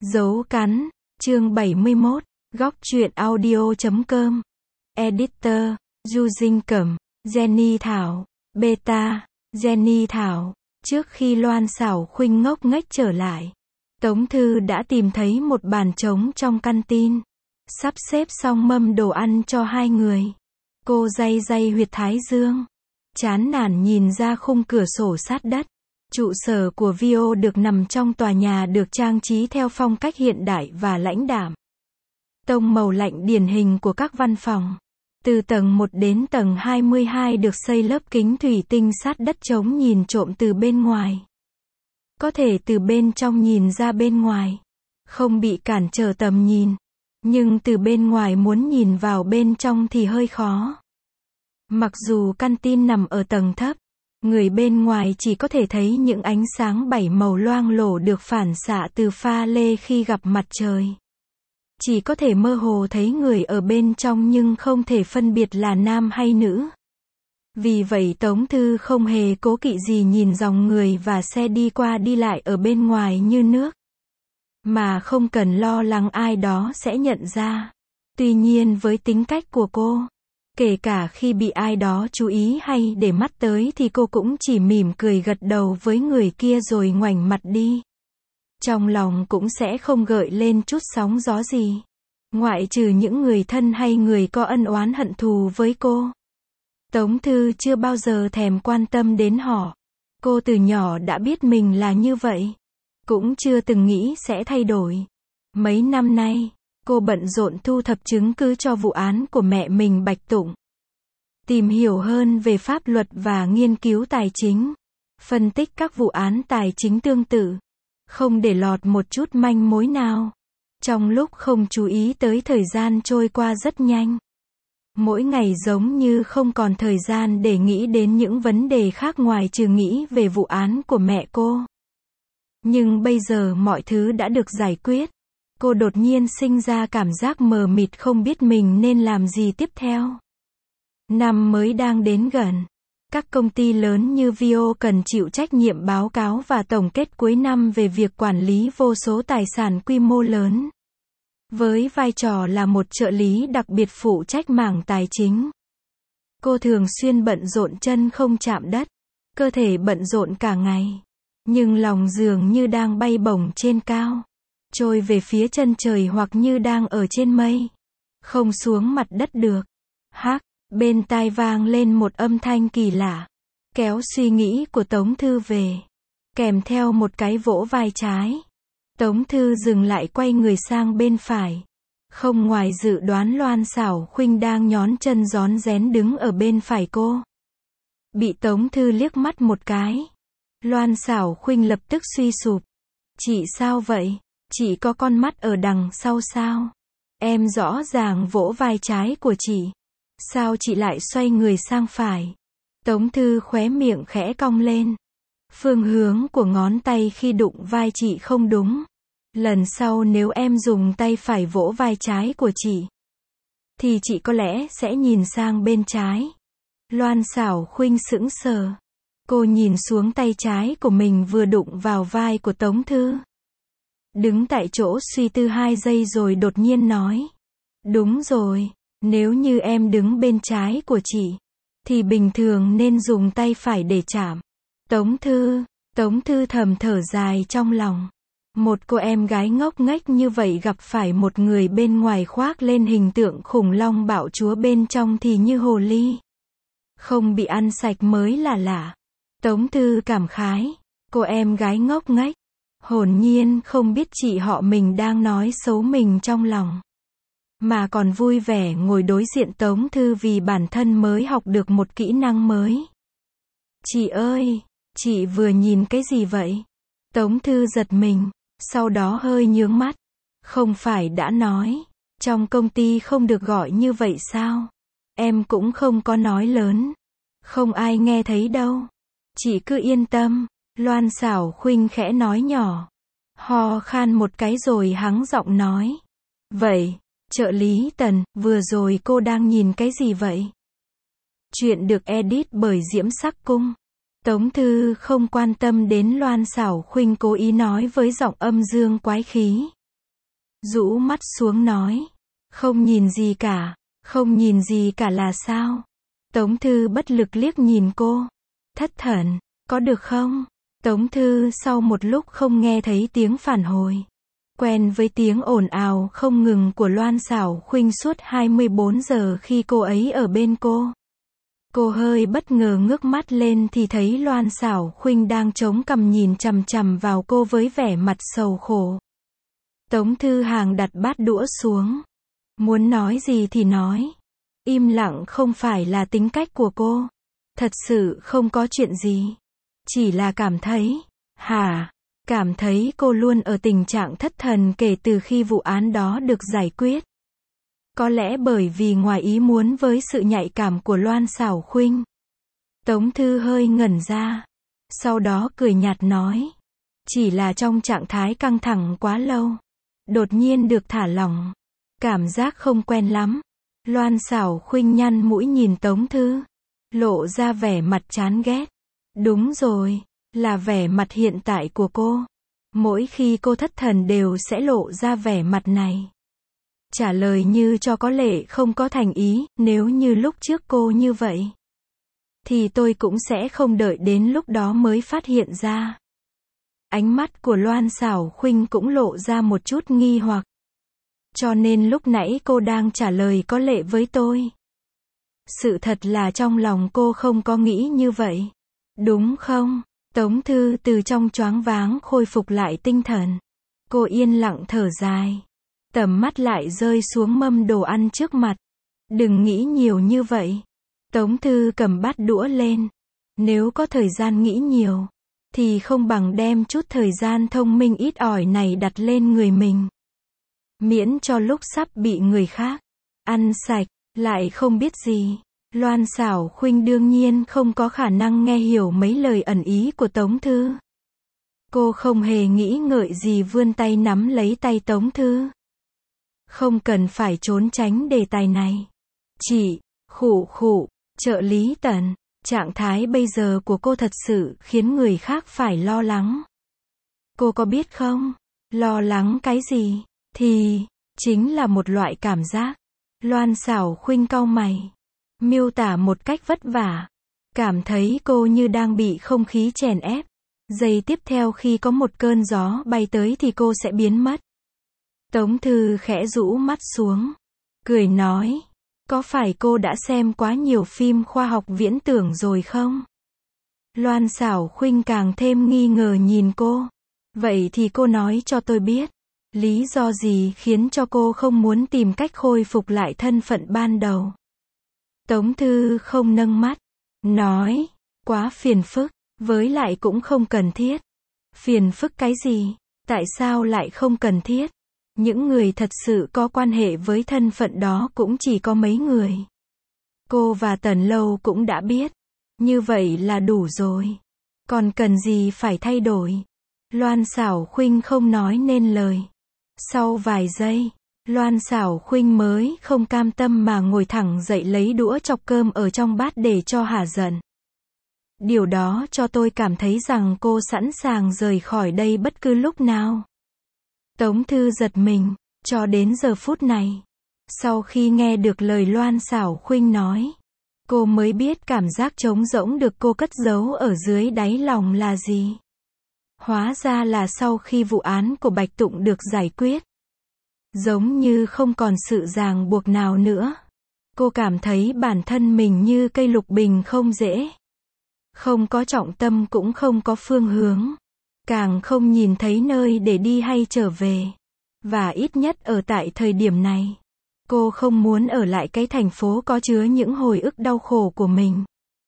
Dấu cắn, chương 71, góc truyện audio.com. Editor, Du Dinh Cẩm, Jenny Thảo, Beta, Jenny Thảo. Trước khi Loan Xảo Khuynh ngốc nghếch trở lại, Tống Thư đã tìm thấy một bàn trống trong căn tin. Sắp xếp xong mâm đồ ăn cho hai người. Cô day day huyệt thái dương, chán nản nhìn ra khung cửa sổ sát đất. Trụ sở của VO được nằm trong tòa nhà được trang trí theo phong cách hiện đại và lãnh đạm. Tông màu lạnh điển hình của các văn phòng. Từ tầng 1 đến tầng 22 được xây lớp kính thủy tinh sát đất chống nhìn trộm từ bên ngoài. Có thể từ bên trong nhìn ra bên ngoài. Không bị cản trở tầm nhìn. Nhưng từ bên ngoài muốn nhìn vào bên trong thì hơi khó. Mặc dù căn tin nằm ở tầng thấp, người bên ngoài chỉ có thể thấy những ánh sáng bảy màu loang lổ được phản xạ từ pha lê khi gặp mặt trời. Chỉ có thể mơ hồ thấy người ở bên trong nhưng không thể phân biệt là nam hay nữ. Vì vậy Tống Thư không hề cố kỵ gì nhìn dòng người và xe đi qua đi lại ở bên ngoài như nước. Mà không cần lo lắng ai đó sẽ nhận ra. Tuy nhiên với tính cách của cô, kể cả khi bị ai đó chú ý hay để mắt tới thì cô cũng chỉ mỉm cười gật đầu với người kia rồi ngoảnh mặt đi. Trong lòng cũng sẽ không gợi lên chút sóng gió gì. Ngoại trừ những người thân hay người có ân oán hận thù với cô. Tống Thư chưa bao giờ thèm quan tâm đến họ. Cô từ nhỏ đã biết mình là như vậy. Cũng chưa từng nghĩ sẽ thay đổi. Mấy năm nay, cô bận rộn thu thập chứng cứ cho vụ án của mẹ mình Bạch Tụng. Tìm hiểu hơn về pháp luật và nghiên cứu tài chính. Phân tích các vụ án tài chính tương tự. Không để lọt một chút manh mối nào. Trong lúc không chú ý tới thời gian trôi qua rất nhanh. Mỗi ngày giống như không còn thời gian để nghĩ đến những vấn đề khác ngoài trừ nghĩ về vụ án của mẹ cô. Nhưng bây giờ mọi thứ đã được giải quyết. Cô đột nhiên sinh ra cảm giác mờ mịt không biết mình nên làm gì tiếp theo. Năm mới đang đến gần. Các công ty lớn như VO cần chịu trách nhiệm báo cáo và tổng kết cuối năm về việc quản lý vô số tài sản quy mô lớn. Với vai trò là một trợ lý đặc biệt phụ trách mảng tài chính, cô thường xuyên bận rộn chân không chạm đất, cơ thể bận rộn cả ngày, nhưng lòng dường như đang bay bổng trên cao, trôi về phía chân trời hoặc như đang ở trên mây, không xuống mặt đất được. Bên tai vang lên một âm thanh kỳ lạ, kéo suy nghĩ của Tống Thư về, kèm theo một cái vỗ vai trái. Tống Thư dừng lại quay người sang bên phải. Không ngoài dự đoán Loan Xảo Khuynh đang nhón chân rón rén đứng ở bên phải cô. Bị Tống Thư liếc mắt một cái. Loan Xảo Khuynh lập tức suy sụp. Chị sao vậy? Chị có con mắt ở đằng sau sao? Em rõ ràng vỗ vai trái của chị. Sao chị lại xoay người sang phải? Tống Thư khóe miệng khẽ cong lên. Phương hướng của ngón tay khi đụng vai chị không đúng. Lần sau nếu em dùng tay phải vỗ vai trái của chị, thì chị có lẽ sẽ nhìn sang bên trái. Loan Xảo Khuynh sững sờ. Cô nhìn xuống tay trái của mình vừa đụng vào vai của Tống Thư. Đứng tại chỗ suy tư 2 giây rồi đột nhiên nói. Đúng rồi, nếu như em đứng bên trái của chị, thì bình thường nên dùng tay phải để chạm. Tống Thư thầm thở dài trong lòng. Một cô em gái ngốc nghếch như vậy gặp phải một người bên ngoài khoác lên hình tượng khủng long bạo chúa bên trong thì như hồ ly. Không bị ăn sạch mới là lạ. Tống Thư cảm khái. Cô em gái ngốc nghếch. Hồn nhiên không biết chị họ mình đang nói xấu mình trong lòng. Mà còn vui vẻ ngồi đối diện Tống Thư vì bản thân mới học được một kỹ năng mới. Chị ơi, chị vừa nhìn cái gì vậy? Tống Thư giật mình. Sau đó hơi nhướng mắt. Không phải đã nói, trong công ty không được gọi như vậy sao? Em cũng không có nói lớn. Không ai nghe thấy đâu. Chị cứ yên tâm. Loan Xảo Khuynh khẽ nói nhỏ. Ho khan một cái rồi hắng giọng nói. Vậy, trợ lý Tần, vừa rồi cô đang nhìn cái gì vậy? Chuyện được edit bởi Diễm Sắc Cung. Tống Thư không quan tâm đến Loan Xảo Khuynh cố ý nói với giọng âm dương quái khí. rũ mắt xuống nói. Không nhìn gì cả. Không nhìn gì cả là sao? Tống Thư bất lực liếc nhìn cô. Thất thần, có được không? Tống Thư sau một lúc không nghe thấy tiếng phản hồi. Quen với tiếng ồn ào không ngừng của Loan Xảo Khuynh suốt 24 giờ khi cô ấy ở bên cô. Cô hơi bất ngờ ngước mắt lên thì thấy Loan Xảo Khuynh đang chống cằm nhìn chằm chằm vào cô với vẻ mặt sầu khổ. Tống Thư Hàng đặt bát đũa xuống. Muốn nói gì thì nói. Im lặng không phải là tính cách của cô. Thật sự không có chuyện gì. Chỉ là cảm thấy, cảm thấy cô luôn ở tình trạng thất thần kể từ khi vụ án đó được giải quyết. Có lẽ bởi vì ngoài ý muốn với sự nhạy cảm của Loan Xảo Khuynh. Tống Thư hơi ngẩn ra. Sau đó cười nhạt nói. Chỉ là trong trạng thái căng thẳng quá lâu. Đột nhiên được thả lỏng. Cảm giác không quen lắm. Loan Xảo Khuynh nhăn mũi nhìn Tống Thư. Lộ ra vẻ mặt chán ghét. Đúng rồi, là vẻ mặt hiện tại của cô. Mỗi khi cô thất thần đều sẽ lộ ra vẻ mặt này. Trả lời như cho có lệ không có thành ý, nếu như lúc trước cô như vậy. Thì tôi cũng sẽ không đợi đến lúc đó mới phát hiện ra. Ánh mắt của Loan Xảo Khuynh cũng lộ ra một chút nghi hoặc. Cho nên lúc nãy cô đang trả lời có lệ với tôi. Sự thật là trong lòng cô không có nghĩ như vậy. Đúng không? Tống Thư từ trong choáng váng khôi phục lại tinh thần. Cô yên lặng thở dài. Tầm mắt lại rơi xuống mâm đồ ăn trước mặt. Đừng nghĩ nhiều như vậy. Tống Thư cầm bát đũa lên. Nếu có thời gian nghĩ nhiều, thì không bằng đem chút thời gian thông minh ít ỏi này đặt lên người mình. Miễn cho lúc sắp bị người khác ăn sạch, lại không biết gì. Loan Xảo Khuynh đương nhiên không có khả năng nghe hiểu mấy lời ẩn ý của Tống Thư. Cô không hề nghĩ ngợi gì vươn tay nắm lấy tay Tống Thư. Không cần phải trốn tránh đề tài này. Chị, trợ lý Tần, trạng thái bây giờ của cô thật sự khiến người khác phải lo lắng. Cô có biết không? Lo lắng cái gì? Thì, chính là một loại cảm giác. Loan Xảo Khuynh cau mày. Miêu tả một cách vất vả. Cảm thấy cô như đang bị không khí chèn ép. Giây tiếp theo khi có một cơn gió bay tới thì cô sẽ biến mất. Tống Thư khẽ rũ mắt xuống. Cười nói. Có phải cô đã xem quá nhiều phim khoa học viễn tưởng rồi không? Loan Xảo Khuynh càng thêm nghi ngờ nhìn cô. Vậy thì cô nói cho tôi biết. Lý do gì khiến cho cô không muốn tìm cách khôi phục lại thân phận ban đầu? Tống Thư không nâng mắt. Nói. Quá phiền phức. Với lại cũng không cần thiết. Phiền phức cái gì? Tại sao lại không cần thiết? Những người thật sự có quan hệ với thân phận đó cũng chỉ có mấy người. Cô và Tần Lâu cũng đã biết. Như vậy là đủ rồi. Còn cần gì phải thay đổi? Loan Xảo Khuynh không nói nên lời. Sau vài giây, Loan Xảo Khuynh mới không cam tâm mà ngồi thẳng dậy lấy đũa chọc cơm ở trong bát để cho hả giận. Điều đó cho tôi cảm thấy rằng cô sẵn sàng rời khỏi đây bất cứ lúc nào. Tống Thư giật mình, cho đến giờ phút này. Sau khi nghe được lời Loan Xảo Khuynh nói, cô mới biết cảm giác trống rỗng được cô cất giấu ở dưới đáy lòng là gì. Hóa ra là sau khi vụ án của Bạch Tụng được giải quyết, giống như không còn sự ràng buộc nào nữa. Cô cảm thấy bản thân mình như cây lục bình không rễ. Không có trọng tâm cũng không có phương hướng. Càng không nhìn thấy nơi để đi hay trở về. Và ít nhất ở tại thời điểm này, cô không muốn ở lại cái thành phố có chứa những hồi ức đau khổ của mình.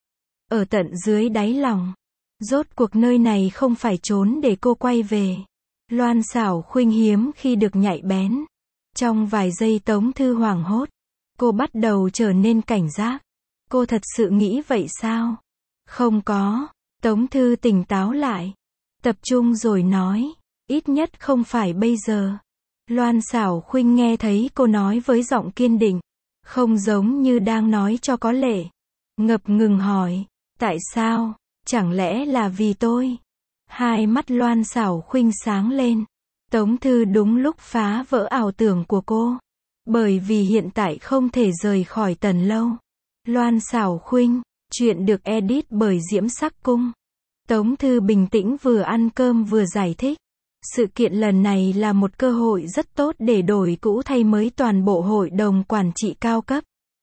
Ở tận dưới đáy lòng, rốt cuộc nơi này không phải trốn để cô quay về. Loan Xảo Khuynh hiếm khi được nhạy bén. Trong vài giây Tống Thư hoảng hốt, cô bắt đầu trở nên cảnh giác. Cô thật sự nghĩ vậy sao? Không có. Tống Thư tỉnh táo lại. Tập trung rồi nói. Ít nhất không phải bây giờ. Loan Xảo Khuynh nghe thấy cô nói với giọng kiên định. Không giống như đang nói cho có lệ. Ngập ngừng hỏi. Tại sao? Chẳng lẽ là vì tôi? Hai mắt Loan Xảo Khuynh sáng lên. Tống Thư đúng lúc phá vỡ ảo tưởng của cô. Bởi vì hiện tại không thể rời khỏi Tần Lâu. Loan Xảo Khuynh, chuyện được edit bởi Diễm Sắc Cung. Tống Thư bình tĩnh vừa ăn cơm vừa giải thích. Sự kiện lần này là một cơ hội rất tốt để đổi cũ thay mới toàn bộ hội đồng quản trị cao cấp.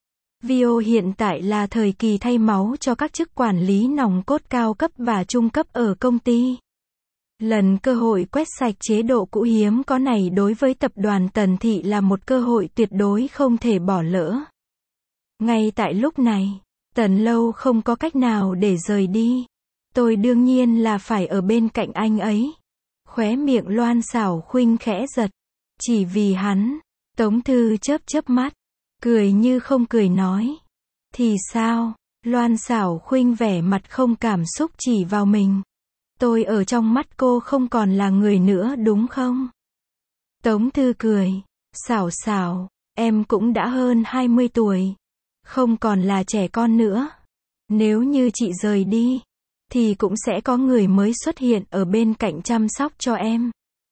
VO hiện tại là thời kỳ thay máu cho các chức quản lý nòng cốt cao cấp và trung cấp ở công ty. Lần cơ hội quét sạch chế độ cũ hiếm có này đối với tập đoàn Tần Thị là một cơ hội tuyệt đối không thể bỏ lỡ. Ngay tại lúc này, Tần Lâu không có cách nào để rời đi. Tôi đương nhiên là phải ở bên cạnh anh ấy. Khóe miệng Loan Xảo Khuynh khẽ giật. Chỉ vì hắn. Tống Thư chớp chớp mắt. Cười như không cười nói. Thì sao? Loan Xảo Khuynh vẻ mặt không cảm xúc chỉ vào mình. Tôi ở trong mắt cô không còn là người nữa đúng không? Tống Thư cười. Xảo xảo, em cũng đã hơn 20 tuổi. Không còn là trẻ con nữa. Nếu như chị rời đi, thì cũng sẽ có người mới xuất hiện ở bên cạnh chăm sóc cho em.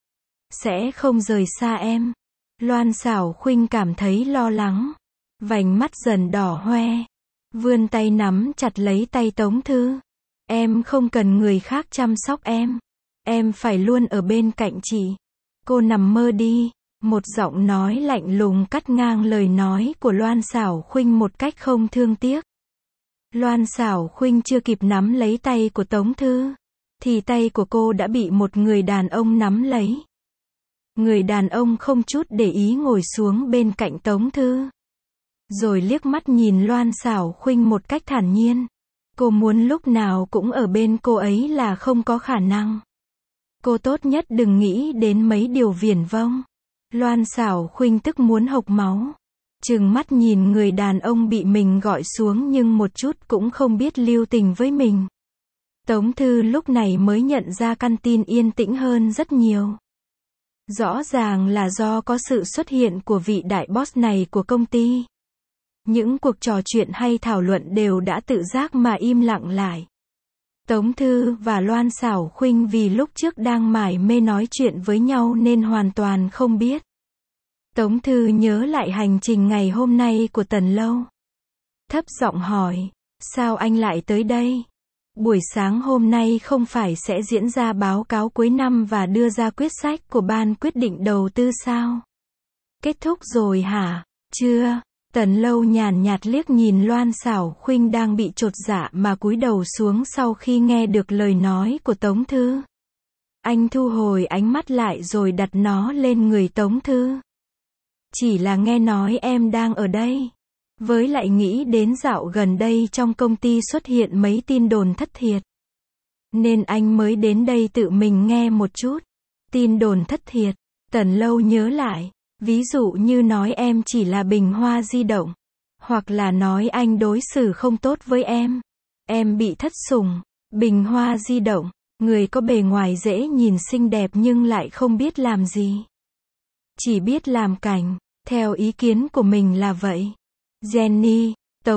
Sẽ không rời xa em. Loan Xảo Khuynh cảm thấy lo lắng. Vành mắt dần đỏ hoe. Vươn tay nắm chặt lấy tay Tống Thư. Em không cần người khác chăm sóc em. Em phải luôn ở bên cạnh chị. Cô nằm mơ đi. Một giọng nói lạnh lùng cắt ngang lời nói của Loan Xảo Khuynh một cách không thương tiếc. Loan Xảo Khuynh chưa kịp nắm lấy tay của Tống Thư, thì tay của cô đã bị một người đàn ông nắm lấy. Người đàn ông không chút để ý ngồi xuống bên cạnh Tống Thư. Rồi liếc mắt nhìn Loan Xảo Khuynh một cách thản nhiên. Cô muốn lúc nào cũng ở bên cô ấy là không có khả năng. Cô tốt nhất đừng nghĩ đến mấy điều viển vông. Loan Xảo Khuynh tức muốn hộc máu. Trừng mắt nhìn người đàn ông bị mình gọi xuống nhưng một chút cũng không biết lưu tình với mình. Tống Thư lúc này mới nhận ra căn tin yên tĩnh hơn rất nhiều. Rõ ràng là do có sự xuất hiện của vị đại boss này của công ty. Những cuộc trò chuyện hay thảo luận đều đã tự giác mà im lặng lại. Tống Thư và Loan Xảo Khuynh vì lúc trước đang mải mê nói chuyện với nhau nên hoàn toàn không biết. Tống Thư nhớ lại hành trình ngày hôm nay của Tần Lâu. Thấp giọng hỏi, sao anh lại tới đây? Buổi sáng hôm nay không phải sẽ diễn ra báo cáo cuối năm và đưa ra quyết sách của ban quyết định đầu tư sao? Kết thúc rồi hả? Chưa. Tần Lâu nhàn nhạt liếc nhìn Loan Xảo Khuynh đang bị chột dạ mà cúi đầu xuống sau khi nghe được lời nói của Tống Thư. Anh thu hồi ánh mắt lại rồi đặt nó lên người Tống Thư. Chỉ là nghe nói em đang ở đây. Với lại nghĩ đến dạo gần đây trong công ty xuất hiện mấy tin đồn thất thiệt. Nên anh mới đến đây tự mình nghe một chút. Tin đồn thất thiệt. Tần Lâu nhớ lại. Ví dụ như nói em chỉ là bình hoa di động. Hoặc là nói anh đối xử không tốt với em. Em bị thất sủng. Bình hoa di động. Người có bề ngoài dễ nhìn xinh đẹp nhưng lại không biết làm gì. Chỉ biết làm cảnh. Theo ý kiến của mình là vậy. Jenny,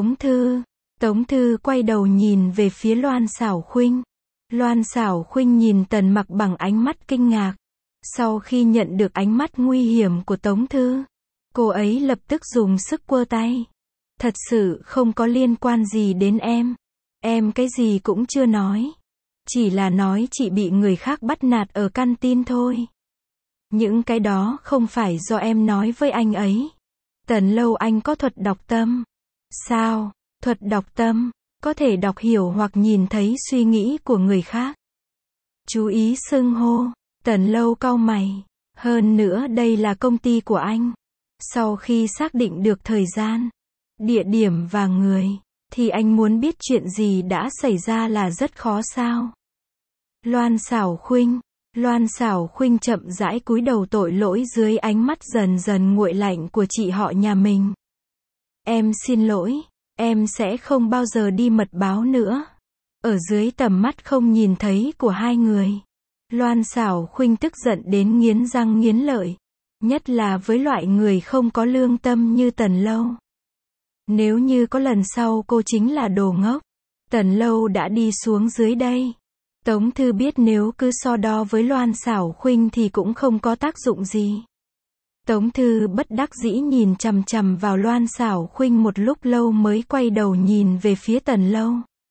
Tống Thư quay đầu nhìn về phía Loan Xảo Khuynh. Loan Xảo Khuynh nhìn Tần Mặc bằng ánh mắt kinh ngạc. Sau khi nhận được ánh mắt nguy hiểm của Tống Thư, cô ấy lập tức dùng sức quơ tay. Thật sự không có liên quan gì đến em. Em cái gì cũng chưa nói. Chỉ là nói chị bị người khác bắt nạt ở căn tin thôi. Những cái đó không phải do em nói với anh ấy. Tần Lâu anh có thuật đọc tâm. Sao? Thuật đọc tâm, có thể đọc hiểu hoặc nhìn thấy suy nghĩ của người khác. Chú ý xưng hô. Tần Lâu cau mày. Hơn nữa đây là công ty của anh. Sau khi xác định được thời gian, địa điểm và người, thì anh muốn biết chuyện gì đã xảy ra là rất khó sao? Loan Xảo Khuynh chậm rãi cúi đầu tội lỗi dưới ánh mắt dần dần nguội lạnh của chị họ nhà mình. Em xin lỗi, em sẽ không bao giờ đi mật báo nữa. Ở dưới tầm mắt không nhìn thấy của hai người, Loan Xảo Khuynh tức giận đến nghiến răng nghiến lợi. Nhất là với loại người không có lương tâm như Tần Lâu. Nếu như có lần sau cô chính là đồ ngốc. Tần Lâu đã đi xuống dưới đây. Tống Thư biết nếu cứ so đo với Loan Xảo Khuynh thì cũng không có tác dụng gì. Tống Thư bất đắc dĩ nhìn chằm chằm vào Loan Xảo Khuynh một lúc lâu mới quay đầu nhìn về phía Tần Lâu.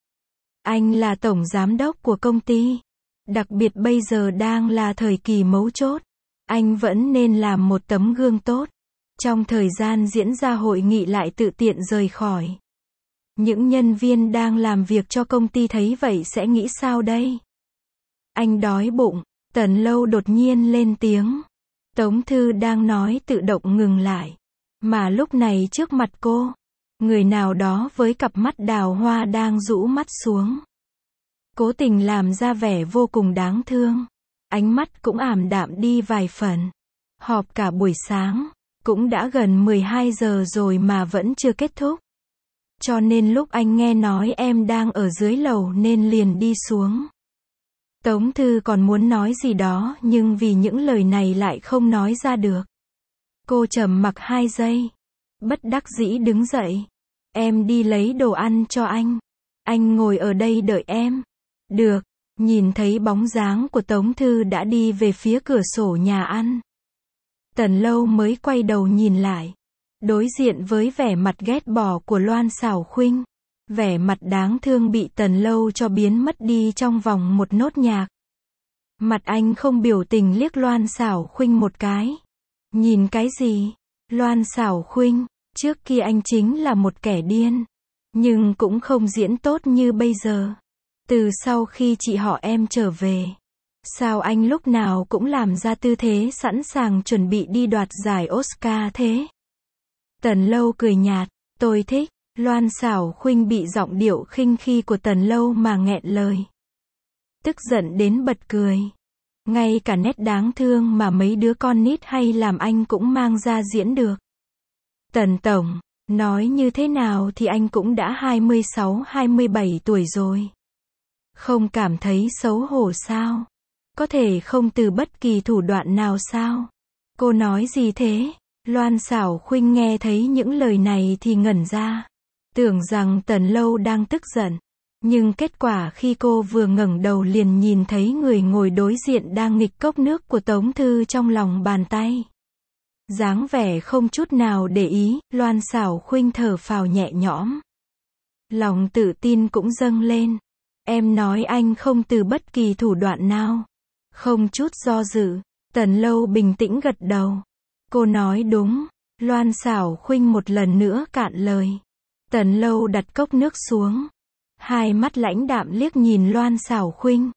Anh là tổng giám đốc của công ty. Đặc biệt bây giờ đang là thời kỳ mấu chốt. Anh vẫn nên làm một tấm gương tốt. Trong thời gian diễn ra hội nghị lại tự tiện rời khỏi. Những nhân viên đang làm việc cho công ty thấy vậy sẽ nghĩ sao đây? Anh đói bụng. Tần Lâu đột nhiên lên tiếng. Tống Thư đang nói tự động ngừng lại. Mà lúc này trước mặt cô, người nào đó với cặp mắt đào hoa đang rũ mắt xuống. Cố tình làm ra vẻ vô cùng đáng thương. Ánh mắt cũng ảm đạm đi vài phần. Họp cả buổi sáng, cũng đã gần 12 giờ rồi mà vẫn chưa kết thúc. Cho nên lúc anh nghe nói em đang ở dưới lầu nên liền đi xuống. Tống Thư còn muốn nói gì đó nhưng vì những lời này lại không nói ra được. Cô trầm mặc 2 giây. Bất đắc dĩ đứng dậy. Em đi lấy đồ ăn cho anh. Anh ngồi ở đây đợi em. Được. Nhìn thấy bóng dáng của Tống Thư đã đi về phía cửa sổ nhà ăn. Tần Lâu mới quay đầu nhìn lại. Đối diện với vẻ mặt ghét bỏ của Loan Xảo Khuynh. Vẻ mặt đáng thương bị Tần Lâu cho biến mất đi trong vòng một nốt nhạc. Mặt anh không biểu tình liếc Loan Xảo Khuynh một cái. Nhìn cái gì? Loan Xảo Khuynh, trước kia anh chính là một kẻ điên. Nhưng cũng không diễn tốt như bây giờ. Từ sau khi chị họ em trở về. Sao anh lúc nào cũng làm ra tư thế sẵn sàng chuẩn bị đi đoạt giải Oscar thế? Tần Lâu cười nhạt. Tôi thích. Loan Xảo Khuynh bị giọng điệu khinh khi của Tần Lâu mà nghẹn lời. Tức giận đến bật cười. Ngay cả nét đáng thương mà mấy đứa con nít hay làm anh cũng mang ra diễn được. Tần Tổng, nói như thế nào thì anh cũng đã 26-27 tuổi rồi. Không cảm thấy xấu hổ sao? Có thể không từ bất kỳ thủ đoạn nào sao? Cô nói gì thế? Loan Xảo Khuynh nghe thấy những lời này thì ngẩn ra. Tưởng rằng Tần Lâu đang tức giận. Nhưng kết quả khi cô vừa ngẩng đầu liền nhìn thấy người ngồi đối diện đang nghịch cốc nước của Tống Thư trong lòng bàn tay. Dáng vẻ không chút nào để ý, Loan Xảo Khuynh thở phào nhẹ nhõm. Lòng tự tin cũng dâng lên. Em nói anh không từ bất kỳ thủ đoạn nào. Không chút do dự, Tần Lâu bình tĩnh gật đầu. Cô nói đúng. Loan Xảo Khuynh một lần nữa cạn lời. Tần Lâu đặt cốc nước xuống. Hai mắt lãnh đạm liếc nhìn Loan Xảo Khuynh.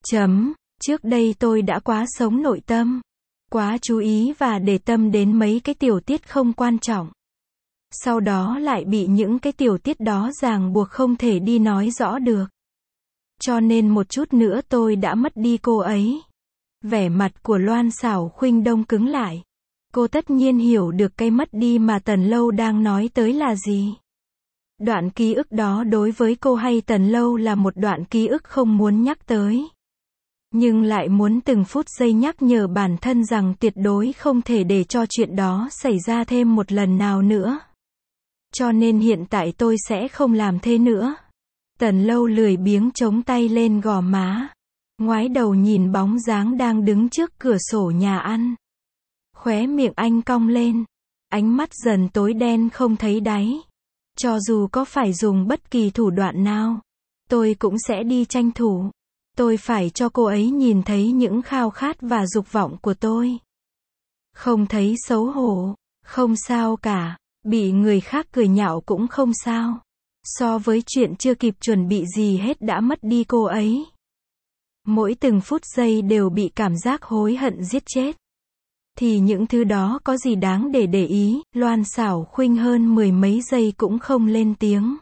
Trước đây tôi đã quá sống nội tâm. Quá chú ý và để tâm đến mấy cái tiểu tiết không quan trọng. Sau đó lại bị những cái tiểu tiết đó ràng buộc không thể đi nói rõ được. Cho nên một chút nữa tôi đã mất đi cô ấy. Vẻ mặt của Loan Xảo Khuynh đông cứng lại. Cô tất nhiên hiểu được cái mất đi mà Tần Lâu đang nói tới là gì. Đoạn ký ức đó đối với cô hay Tần Lâu là một đoạn ký ức không muốn nhắc tới. Nhưng lại muốn từng phút giây nhắc nhở bản thân rằng tuyệt đối không thể để cho chuyện đó xảy ra thêm một lần nào nữa. Cho nên hiện tại tôi sẽ không làm thế nữa. Tần Lâu lười biếng chống tay lên gò má. Ngoái đầu nhìn bóng dáng đang đứng trước cửa sổ nhà ăn. Khóe miệng anh cong lên. Ánh mắt dần tối đen không thấy đáy. Cho dù có phải dùng bất kỳ thủ đoạn nào, tôi cũng sẽ đi tranh thủ. Tôi phải cho cô ấy nhìn thấy những khao khát và dục vọng của tôi. Không thấy xấu hổ, không sao cả. Bị người khác cười nhạo cũng không sao. So với chuyện chưa kịp chuẩn bị gì hết đã mất đi cô ấy. Mỗi từng phút giây đều bị cảm giác hối hận giết chết. Thì những thứ đó có gì đáng để ý. Loan Xảo Khuynh hơn 10 mấy giây cũng không lên tiếng.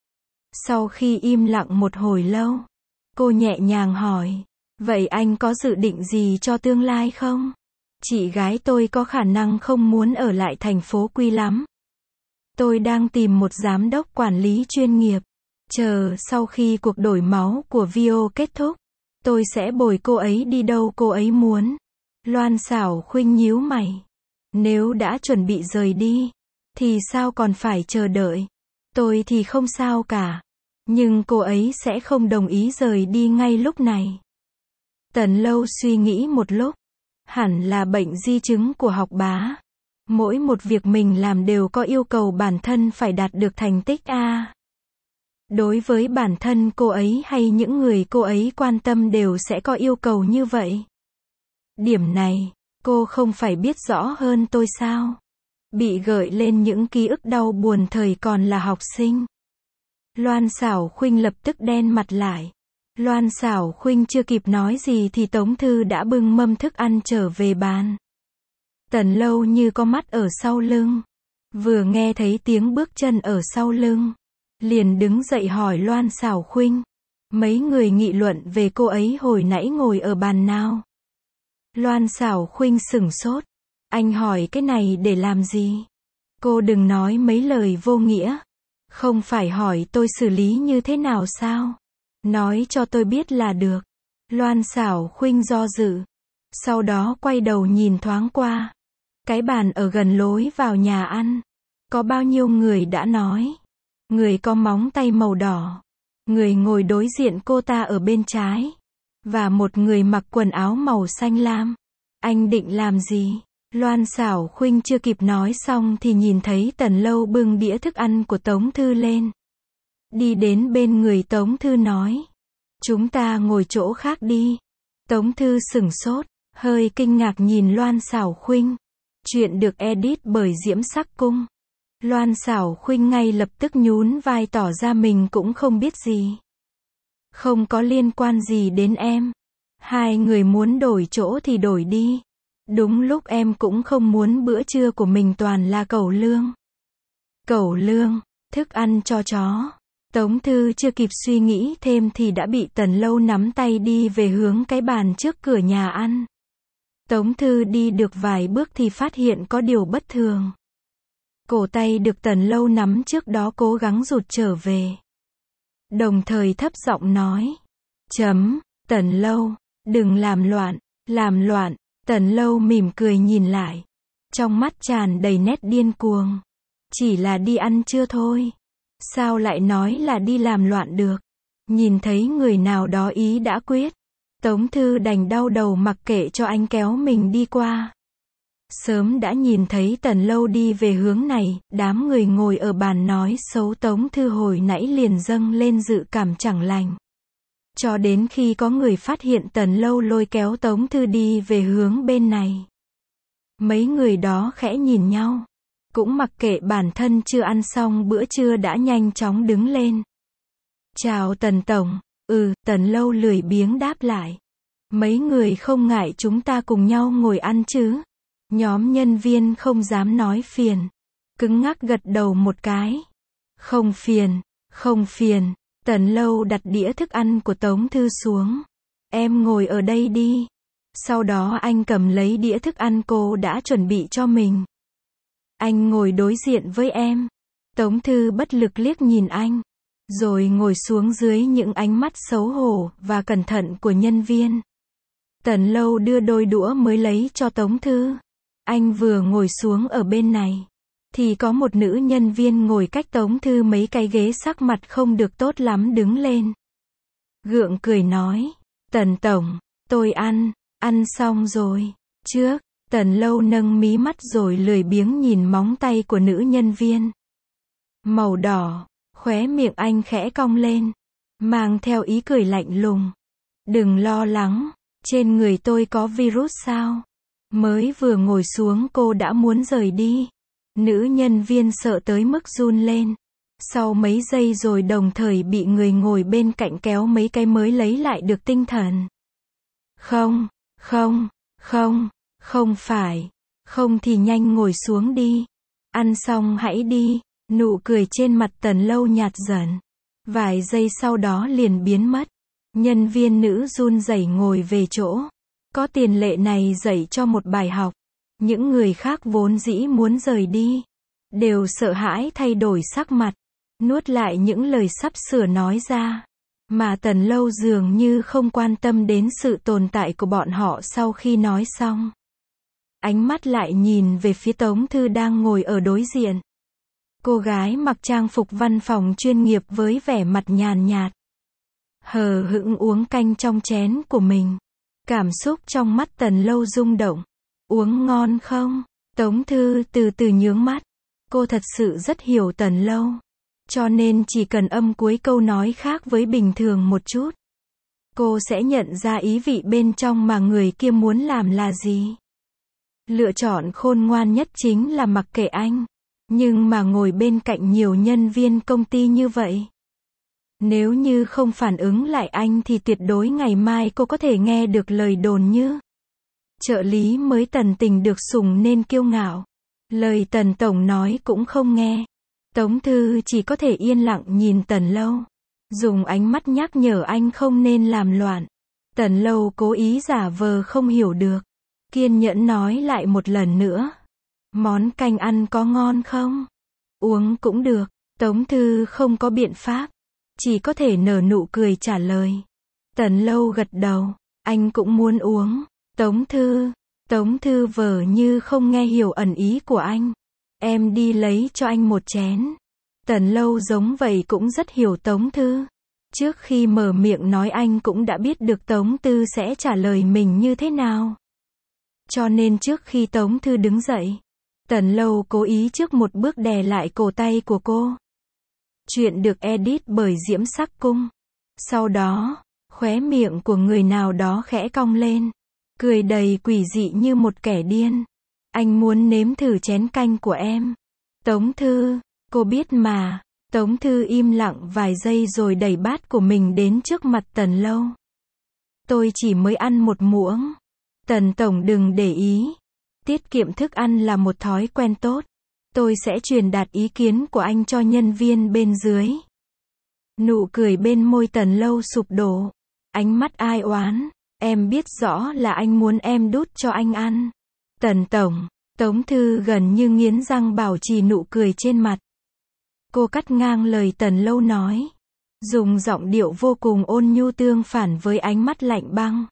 Sau khi im lặng một hồi lâu, cô nhẹ nhàng hỏi. Vậy anh có dự định gì cho tương lai không? Chị gái tôi có khả năng không muốn ở lại thành phố Quy lắm. Tôi đang tìm một giám đốc quản lý chuyên nghiệp. Chờ sau khi cuộc đổi máu của Vio kết thúc, tôi sẽ bồi cô ấy đi đâu cô ấy muốn. Loan Xảo Khuynh nhíu mày. Nếu đã chuẩn bị rời đi, thì sao còn phải chờ đợi? Tôi thì không sao cả. Nhưng cô ấy sẽ không đồng ý rời đi ngay lúc này. Tần Lâu suy nghĩ một lúc. Hẳn là bệnh di chứng của học bá. Mỗi một việc mình làm đều có yêu cầu bản thân phải đạt được thành tích A. Đối với bản thân cô ấy hay những người cô ấy quan tâm đều sẽ có yêu cầu như vậy. Điểm này, cô không phải biết rõ hơn tôi sao? Bị gợi lên những ký ức đau buồn thời còn là học sinh. Loan Xảo Khuynh lập tức đen mặt lại. Loan Xảo Khuynh chưa kịp nói gì thì Tống Thư đã bưng mâm thức ăn trở về bàn. Tần Lâu như có mắt ở sau lưng. Vừa nghe thấy tiếng bước chân ở sau lưng, liền đứng dậy hỏi Loan Xảo Khuynh. Mấy người nghị luận về cô ấy hồi nãy ngồi ở bàn nào? Loan Xảo Khuynh sửng sốt. Anh hỏi cái này để làm gì? Cô đừng nói mấy lời vô nghĩa. Không phải hỏi tôi xử lý như thế nào sao? Nói cho tôi biết là được. Loan Xảo Khuynh do dự. Sau đó quay đầu nhìn thoáng qua. Cái bàn ở gần lối vào nhà ăn. Có bao nhiêu người đã nói. Người có móng tay màu đỏ. Người ngồi đối diện cô ta ở bên trái. Và một người mặc quần áo màu xanh lam. Anh định làm gì? Loan Xảo Khuynh chưa kịp nói xong thì nhìn thấy Tần Lâu bưng đĩa thức ăn của Tống Thư lên. Đi đến bên người Tống Thư nói. Chúng ta ngồi chỗ khác đi. Tống Thư sửng sốt, hơi kinh ngạc nhìn Loan Xảo Khuynh. Chuyện được edit bởi Diễm Sắc Cung. Loan Xảo Khuynh ngay lập tức nhún vai tỏ ra mình cũng không biết gì. Không có liên quan gì đến em. Hai người muốn đổi chỗ thì đổi đi. Đúng lúc em cũng không muốn bữa trưa của mình toàn là cẩu lương. Cẩu lương, thức ăn cho chó. Tống Thư chưa kịp suy nghĩ thêm thì đã bị Tần Lâu nắm tay đi về hướng cái bàn trước cửa nhà ăn. Tống Thư đi được vài bước thì phát hiện có điều bất thường. Cổ tay được Tần Lâu nắm trước đó cố gắng rụt trở về. Đồng thời thấp giọng nói. Tần Lâu, đừng làm loạn, làm loạn. Tần Lâu mỉm cười nhìn lại. Trong mắt tràn đầy nét điên cuồng. Chỉ là đi ăn trưa thôi. Sao lại nói là đi làm loạn được? Nhìn thấy người nào đó ý đã quyết. Tống Thư đành đau đầu mặc kệ cho anh kéo mình đi qua. Sớm đã nhìn thấy Tần Lâu đi về hướng này, đám người ngồi ở bàn nói xấu Tống Thư hồi nãy liền dâng lên dự cảm chẳng lành. Cho đến khi có người phát hiện Tần Lâu lôi kéo Tống Thư đi về hướng bên này. Mấy người đó khẽ nhìn nhau. Cũng mặc kệ bản thân chưa ăn xong bữa trưa đã nhanh chóng đứng lên. Chào Tần Tổng. Tần Lâu lười biếng đáp lại. Mấy người không ngại chúng ta cùng nhau ngồi ăn chứ? Nhóm nhân viên không dám nói phiền. Cứng ngắc gật đầu một cái. Không phiền, không phiền. Tần Lâu đặt đĩa thức ăn của Tống Thư xuống. Em ngồi ở đây đi. Sau đó anh cầm lấy đĩa thức ăn cô đã chuẩn bị cho mình. Anh ngồi đối diện với em. Tống Thư bất lực liếc nhìn anh. Rồi ngồi xuống dưới những ánh mắt xấu hổ và cẩn thận của nhân viên. Tần Lâu đưa đôi đũa mới lấy cho Tống Thư. Anh vừa ngồi xuống ở bên này. Thì có một nữ nhân viên ngồi cách Tống Thư mấy cái ghế sắc mặt không được tốt lắm đứng lên. Gượng cười nói. Tần Tổng, tôi ăn xong rồi. Trước, Tần Lâu nâng mí mắt rồi lười biếng nhìn móng tay của nữ nhân viên. Màu đỏ, khóe miệng anh khẽ cong lên. Mang theo ý cười lạnh lùng. Đừng lo lắng, trên người tôi có virus sao? Mới vừa ngồi xuống cô đã muốn rời đi. Nữ nhân viên sợ tới mức run lên. Sau mấy giây rồi đồng thời bị người ngồi bên cạnh kéo mấy cái mới lấy lại được tinh thần. Không phải. Không thì nhanh ngồi xuống đi. Ăn xong hãy đi. Nụ cười trên mặt Tần Lâu nhạt dần. Vài giây sau đó liền biến mất. Nhân viên nữ run rẩy ngồi về chỗ. Có tiền lệ này dạy cho một bài học. Những người khác vốn dĩ muốn rời đi. Đều sợ hãi thay đổi sắc mặt. Nuốt lại những lời sắp sửa nói ra. Mà Tần Lâu dường như không quan tâm đến sự tồn tại của bọn họ sau khi nói xong. Ánh mắt lại nhìn về phía Tống Thư đang ngồi ở đối diện. Cô gái mặc trang phục văn phòng chuyên nghiệp với vẻ mặt nhàn nhạt. Hờ hững uống canh trong chén của mình. Cảm xúc trong mắt Tần Lâu rung động. Uống ngon không? Tống Thư từ từ nhướng mắt. Cô thật sự rất hiểu Tần Lâu. Cho nên chỉ cần âm cuối câu nói khác với bình thường một chút, cô sẽ nhận ra ý vị bên trong mà người kia muốn làm là gì. Lựa chọn khôn ngoan nhất chính là mặc kệ anh. Nhưng mà ngồi bên cạnh nhiều nhân viên công ty như vậy, nếu như không phản ứng lại anh thì tuyệt đối ngày mai cô có thể nghe được lời đồn như trợ lý mới Tần Tình được sủng nên kiêu ngạo. Lời Tần Tổng nói cũng không nghe. Tống Thư chỉ có thể yên lặng nhìn Tần Lâu, dùng ánh mắt nhắc nhở anh không nên làm loạn. Tần Lâu cố ý giả vờ không hiểu được, kiên nhẫn nói lại một lần nữa. Món canh ăn có ngon không? Uống cũng được. Tống Thư không có biện pháp, chỉ có thể nở nụ cười trả lời. Tần Lâu gật đầu, anh cũng muốn uống. Tống Thư vờ như không nghe hiểu ẩn ý của anh. Em đi lấy cho anh một chén. Tần Lâu giống vậy cũng rất hiểu Tống Thư. Trước khi mở miệng nói anh cũng đã biết được Tống Thư sẽ trả lời mình như thế nào. Cho nên trước khi Tống Thư đứng dậy, Tần Lâu cố ý trước một bước đè lại cổ tay của cô. Chuyện được edit bởi Diễm Sắc Cung. Sau đó, khóe miệng của người nào đó khẽ cong lên, cười đầy quỷ dị như một kẻ điên. Anh muốn nếm thử chén canh của em. Tống Thư, cô biết mà. Tống Thư im lặng vài giây rồi đẩy bát của mình đến trước mặt Tần Lâu. Tôi chỉ mới ăn một muỗng. Tần Tổng đừng để ý. Tiết kiệm thức ăn là một thói quen tốt. Tôi sẽ truyền đạt ý kiến của anh cho nhân viên bên dưới. Nụ cười bên môi Tần Lâu sụp đổ. Ánh mắt ai oán. Em biết rõ là anh muốn em đút cho anh ăn. Tần Tổng. Tống Thư gần như nghiến răng bảo trì nụ cười trên mặt. Cô cắt ngang lời Tần Lâu nói, dùng giọng điệu vô cùng ôn nhu tương phản với ánh mắt lạnh băng.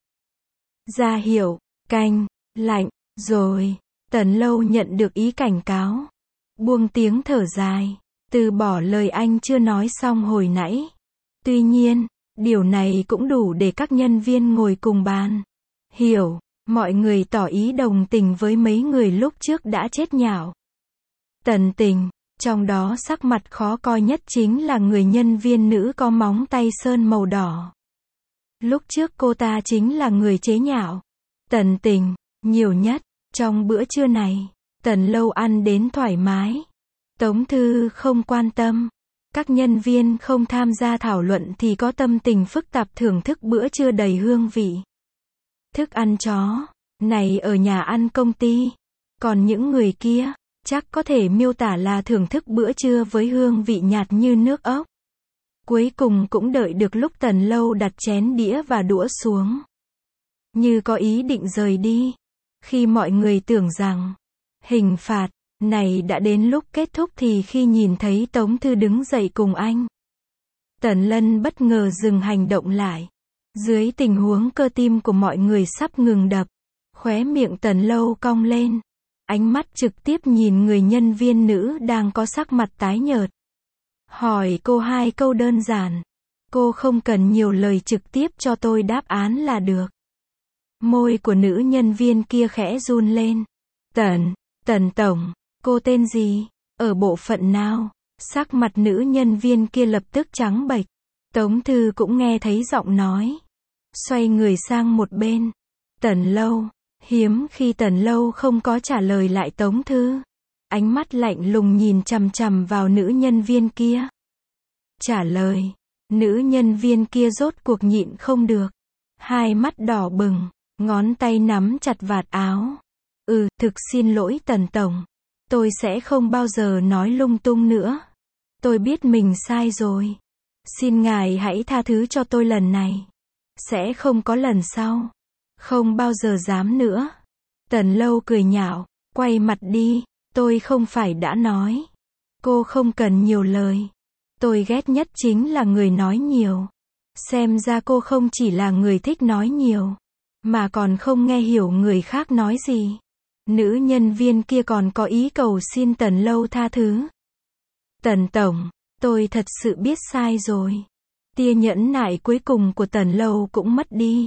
Ra hiệu, canh, lạnh, rồi. Tần Lâu nhận được ý cảnh cáo. Buông tiếng thở dài, từ bỏ lời anh chưa nói xong hồi nãy. Tuy nhiên, điều này cũng đủ để các nhân viên ngồi cùng bàn hiểu. Mọi người tỏ ý đồng tình với mấy người lúc trước đã chết nhạo Tần Tình. Trong đó sắc mặt khó coi nhất chính là người nhân viên nữ có móng tay sơn màu đỏ. Lúc trước cô ta chính là người chế nhạo Tần Tình nhiều nhất. Trong bữa trưa này, Tần Lâu ăn đến thoải mái. Tống Thư không quan tâm. Các nhân viên không tham gia thảo luận thì có tâm tình phức tạp thưởng thức bữa trưa đầy hương vị. Thức ăn chó này ở nhà ăn công ty. Còn những người kia, chắc có thể miêu tả là thưởng thức bữa trưa với hương vị nhạt như nước ốc. Cuối cùng cũng đợi được lúc Tần Lâu đặt chén đĩa và đũa xuống, như có ý định rời đi. Khi mọi người tưởng rằng hình phạt này đã đến lúc kết thúc thì khi nhìn thấy Tống Thư đứng dậy cùng anh, Tần Lân bất ngờ dừng hành động lại. Dưới tình huống cơ tim của mọi người sắp ngừng đập, khóe miệng Tần Lâu cong lên. Ánh mắt trực tiếp nhìn người nhân viên nữ đang có sắc mặt tái nhợt. Hỏi cô hai câu đơn giản. Cô không cần nhiều lời, trực tiếp cho tôi đáp án là được. Môi của nữ nhân viên kia khẽ run lên. Tần Tổng, cô tên gì? Ở bộ phận nào? Sắc mặt nữ nhân viên kia lập tức trắng bệch. Tống Thư cũng nghe thấy giọng nói. Xoay người sang một bên. Tần Lâu. Hiếm khi Tần Lâu không có trả lời lại Tống Thư. Ánh mắt lạnh lùng nhìn chằm chằm vào nữ nhân viên kia. Trả lời. Nữ nhân viên kia rốt cuộc nhịn không được. Hai mắt đỏ bừng, ngón tay nắm chặt vạt áo. Thực xin lỗi Tần Tổng. Tôi sẽ không bao giờ nói lung tung nữa. Tôi biết mình sai rồi. Xin ngài hãy tha thứ cho tôi lần này. Sẽ không có lần sau. Không bao giờ dám nữa. Tần Lâu cười nhạo, quay mặt đi. Tôi không phải đã nói. Cô không cần nhiều lời. Tôi ghét nhất chính là người nói nhiều. Xem ra cô không chỉ là người thích nói nhiều, mà còn không nghe hiểu người khác nói gì. Nữ nhân viên kia còn có ý cầu xin Tần Lâu tha thứ. Tần Tổng, tôi thật sự biết sai rồi. Tia nhẫn nại cuối cùng của Tần Lâu cũng mất đi.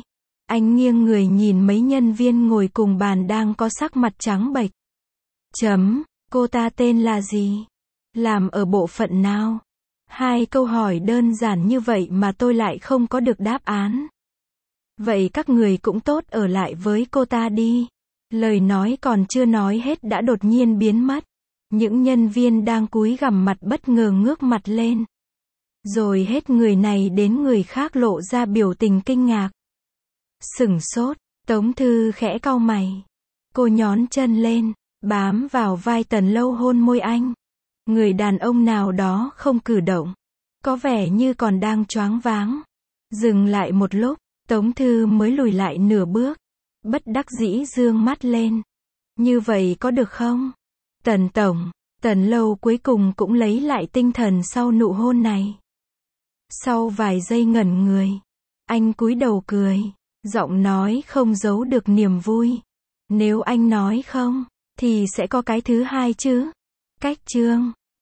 Anh nghiêng người nhìn mấy nhân viên ngồi cùng bàn đang có sắc mặt trắng bệch. Cô ta tên là gì? Làm ở bộ phận nào? 2 câu hỏi đơn giản như vậy mà tôi lại không có được đáp án. Vậy các người cũng tốt ở lại với cô ta đi. Lời nói còn chưa nói hết đã đột nhiên biến mất. Những nhân viên đang cúi gằm mặt bất ngờ ngước mặt lên. Rồi hết người này đến người khác lộ ra biểu tình kinh ngạc. Sửng sốt, Tống Thư khẽ cau mày. Cô nhón chân lên, bám vào vai Tần Lâu hôn môi anh. Người đàn ông nào đó không cử động. Có vẻ như còn đang choáng váng. Dừng lại một lúc, Tống Thư mới lùi lại nửa bước. Bất đắc dĩ dương mắt lên. Như vậy có được không? Tần Tổng, Tần Lâu cuối cùng cũng lấy lại tinh thần sau nụ hôn này. Sau vài giây ngẩn người, anh cúi đầu cười, giọng nói không giấu được niềm vui. Nếu anh nói không, thì sẽ có cái thứ hai chứ. Cách chương